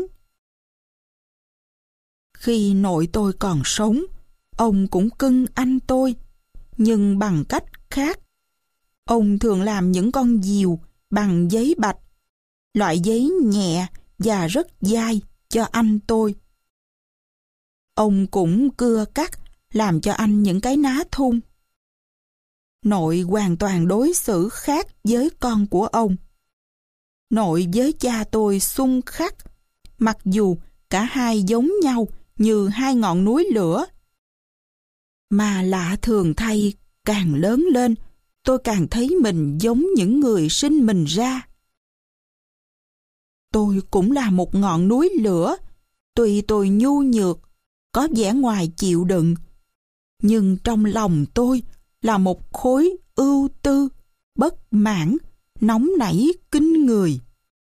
Khi nội tôi còn sống, ông cũng cưng anh tôi, nhưng bằng cách khác. Ông thường làm những con diều bằng giấy bạch, loại giấy nhẹ và rất dai cho anh tôi. Ông cũng cưa cắt làm cho anh những cái ná thun. Nội hoàn toàn đối xử khác với con của ông. Nội với cha tôi xung khắc, mặc dù cả hai giống nhau như hai ngọn núi lửa. Mà lạ thường thay, càng lớn lên, tôi càng thấy mình giống những người sinh mình ra. Tôi cũng là một ngọn núi lửa, tuy tôi nhu nhược, có vẻ ngoài chịu đựng, nhưng trong lòng tôi là một khối ưu tư, bất mãn, nóng nảy kinh người.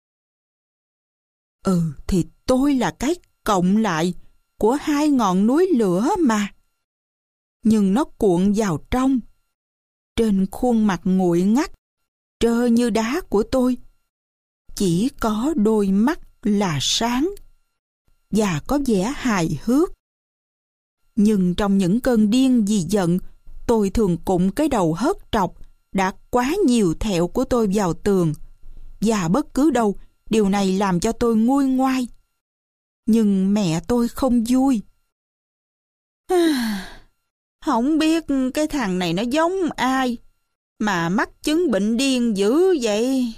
Ừ thì tôi là cái cộng lại của hai ngọn núi lửa mà. Nhưng nó cuộn vào trong. Trên khuôn mặt nguội ngắt, trơ như đá của tôi, chỉ có đôi mắt là sáng và có vẻ hài hước. Nhưng trong những cơn điên vì giận, tôi thường cụng cái đầu hớt trọc đã quá nhiều thẹo của tôi vào tường, và bất cứ đâu điều này làm cho tôi nguôi ngoai. Nhưng mẹ tôi không vui. Không biết cái thằng này nó giống ai mà mắc chứng bệnh điên dữ vậy.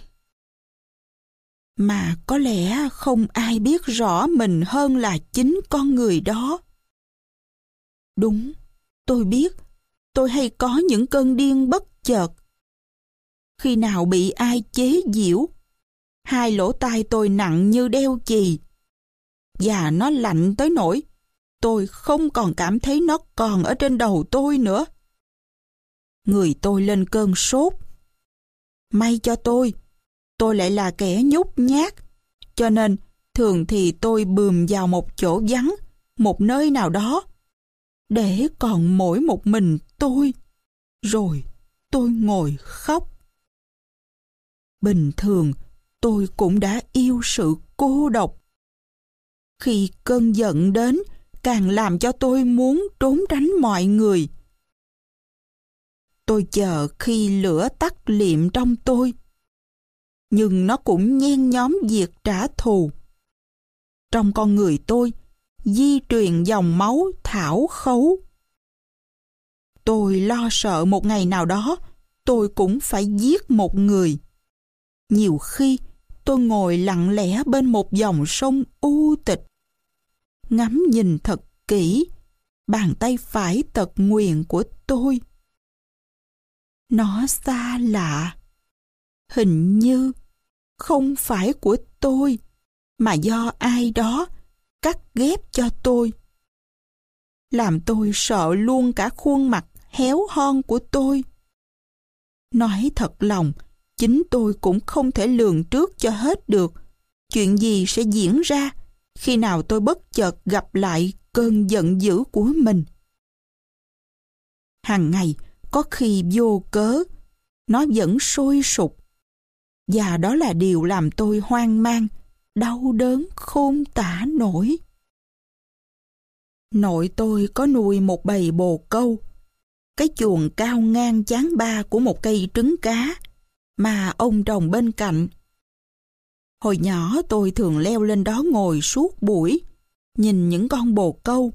Mà có lẽ không ai biết rõ mình hơn là chính con người đó. Đúng, tôi biết, tôi hay có những cơn điên bất chợt. Khi nào bị ai chế giễu, hai lỗ tai tôi nặng như đeo chì, và nó lạnh tới nỗi tôi không còn cảm thấy nó còn ở trên đầu tôi nữa. Người tôi lên cơn sốt. May cho tôi, tôi lại là kẻ nhút nhát, cho nên thường thì tôi bườm vào một chỗ vắng, một nơi nào đó, để còn mỗi một mình tôi, rồi tôi ngồi khóc. Bình thường, tôi cũng đã yêu sự cô độc. Khi cơn giận đến, càng làm cho tôi muốn trốn tránh mọi người. Tôi chờ khi lửa tắt liệm trong tôi, nhưng nó cũng nhen nhóm việc trả thù. Trong con người tôi, di truyền dòng máu thảo khấu. Tôi lo sợ một ngày nào đó, tôi cũng phải giết một người. Nhiều khi, tôi ngồi lặng lẽ bên một dòng sông u tịch, ngắm nhìn thật kỹ bàn tay phải tật nguyền của tôi. Nó xa lạ, hình như không phải của tôi, mà do ai đó cắt ghép cho tôi, làm tôi sợ luôn cả khuôn mặt héo hon của tôi. Nói thật lòng, chính tôi cũng không thể lường trước cho hết được chuyện gì sẽ diễn ra khi nào tôi bất chợt gặp lại cơn giận dữ của mình. Hàng ngày, có khi vô cớ, nó vẫn sôi sục, và đó là điều làm tôi hoang mang, đau đớn khôn tả nổi. Nội tôi có nuôi một bầy bồ câu, cái chuồng cao ngang chán ba của một cây trứng cá mà ông trồng bên cạnh. Hồi nhỏ tôi thường leo lên đó ngồi suốt buổi, nhìn những con bồ câu.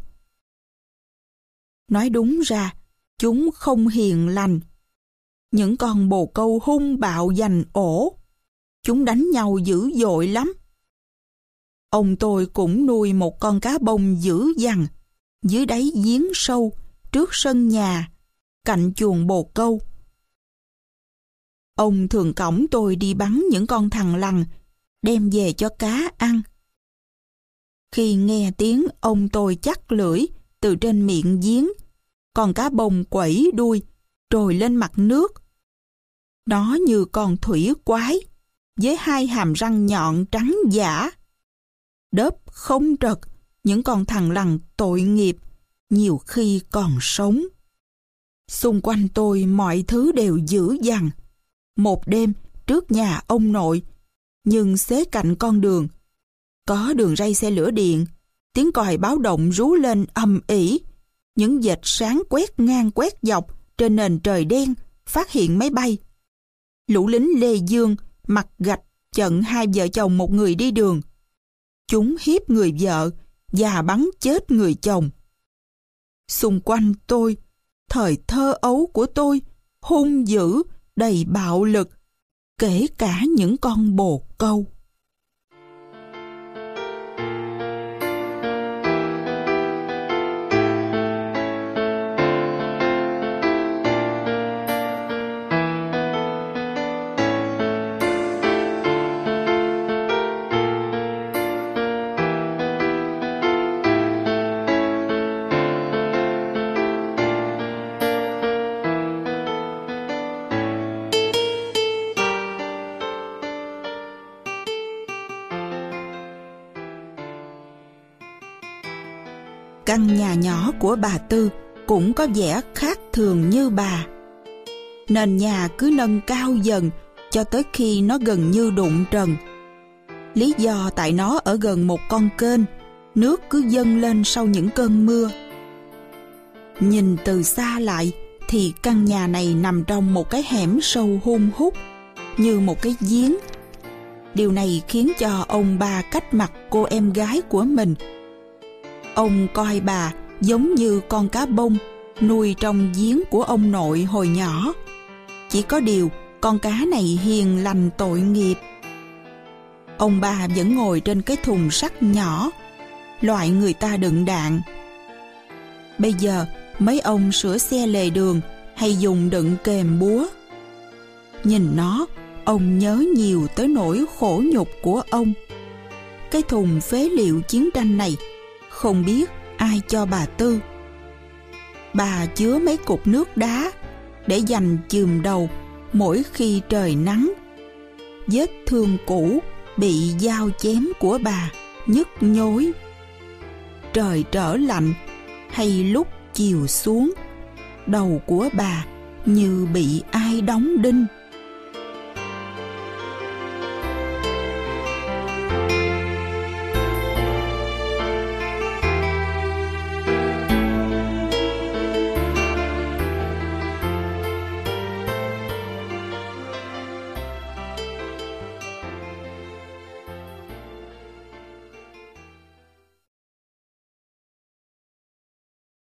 Nói đúng ra, chúng không hiền lành. Những con bồ câu hung bạo giành ổ. Chúng đánh nhau dữ dội lắm. Ông tôi cũng nuôi một con cá bông dữ dằn dưới đáy giếng sâu trước sân nhà, cạnh chuồng bồ câu. Ông thường cõng tôi đi bắn những con thằn lằn, đem về cho cá ăn. Khi nghe tiếng ông tôi chắc lưỡi từ trên miệng giếng, con cá bông quẩy đuôi, trồi lên mặt nước. Nó như con thủy quái, với hai hàm răng nhọn trắng giả. Đớp không trật, những con thằn lằn tội nghiệp, nhiều khi còn sống. Xung quanh tôi mọi thứ đều dữ dằn. Một đêm trước nhà ông nội, nhưng xế cạnh con đường, có đường ray xe lửa điện, tiếng còi báo động rú lên ầm ĩ. Những vệt sáng quét ngang quét dọc trên nền trời đen phát hiện máy bay. Lũ lính Lê Dương mặc gạch chặn hai vợ chồng một người đi đường. Chúng hiếp người vợ và bắn chết người chồng. Xung quanh tôi, thời thơ ấu của tôi hung dữ, đầy bạo lực, kể cả những con bồ câu. Căn nhà nhỏ của bà Tư cũng có vẻ khác thường như bà. Nền nhà cứ nâng cao dần cho tới khi nó gần như đụng trần. Lý do tại nó ở gần một con kênh, nước cứ dâng lên sau những cơn mưa. Nhìn từ xa lại thì căn nhà này nằm trong một cái hẻm sâu hun hút, như một cái giếng. Điều này khiến cho ông bà cách mặt cô em gái của mình. Ông coi bà giống như con cá bông nuôi trong giếng của ông nội hồi nhỏ. Chỉ có điều con cá này hiền lành tội nghiệp. Ông bà vẫn ngồi trên cái thùng sắt nhỏ, loại người ta đựng đạn. Bây giờ mấy ông sửa xe lề đường hay dùng đựng kềm búa. Nhìn nó, ông nhớ nhiều tới nỗi khổ nhục của ông. Cái thùng phế liệu chiến tranh này không biết ai cho bà Tư. Bà chứa mấy cục nước đá để dành chườm đầu mỗi khi trời nắng. Vết thương cũ bị dao chém của bà nhức nhối. Trời trở lạnh hay lúc chiều xuống, đầu của bà như bị ai đóng đinh.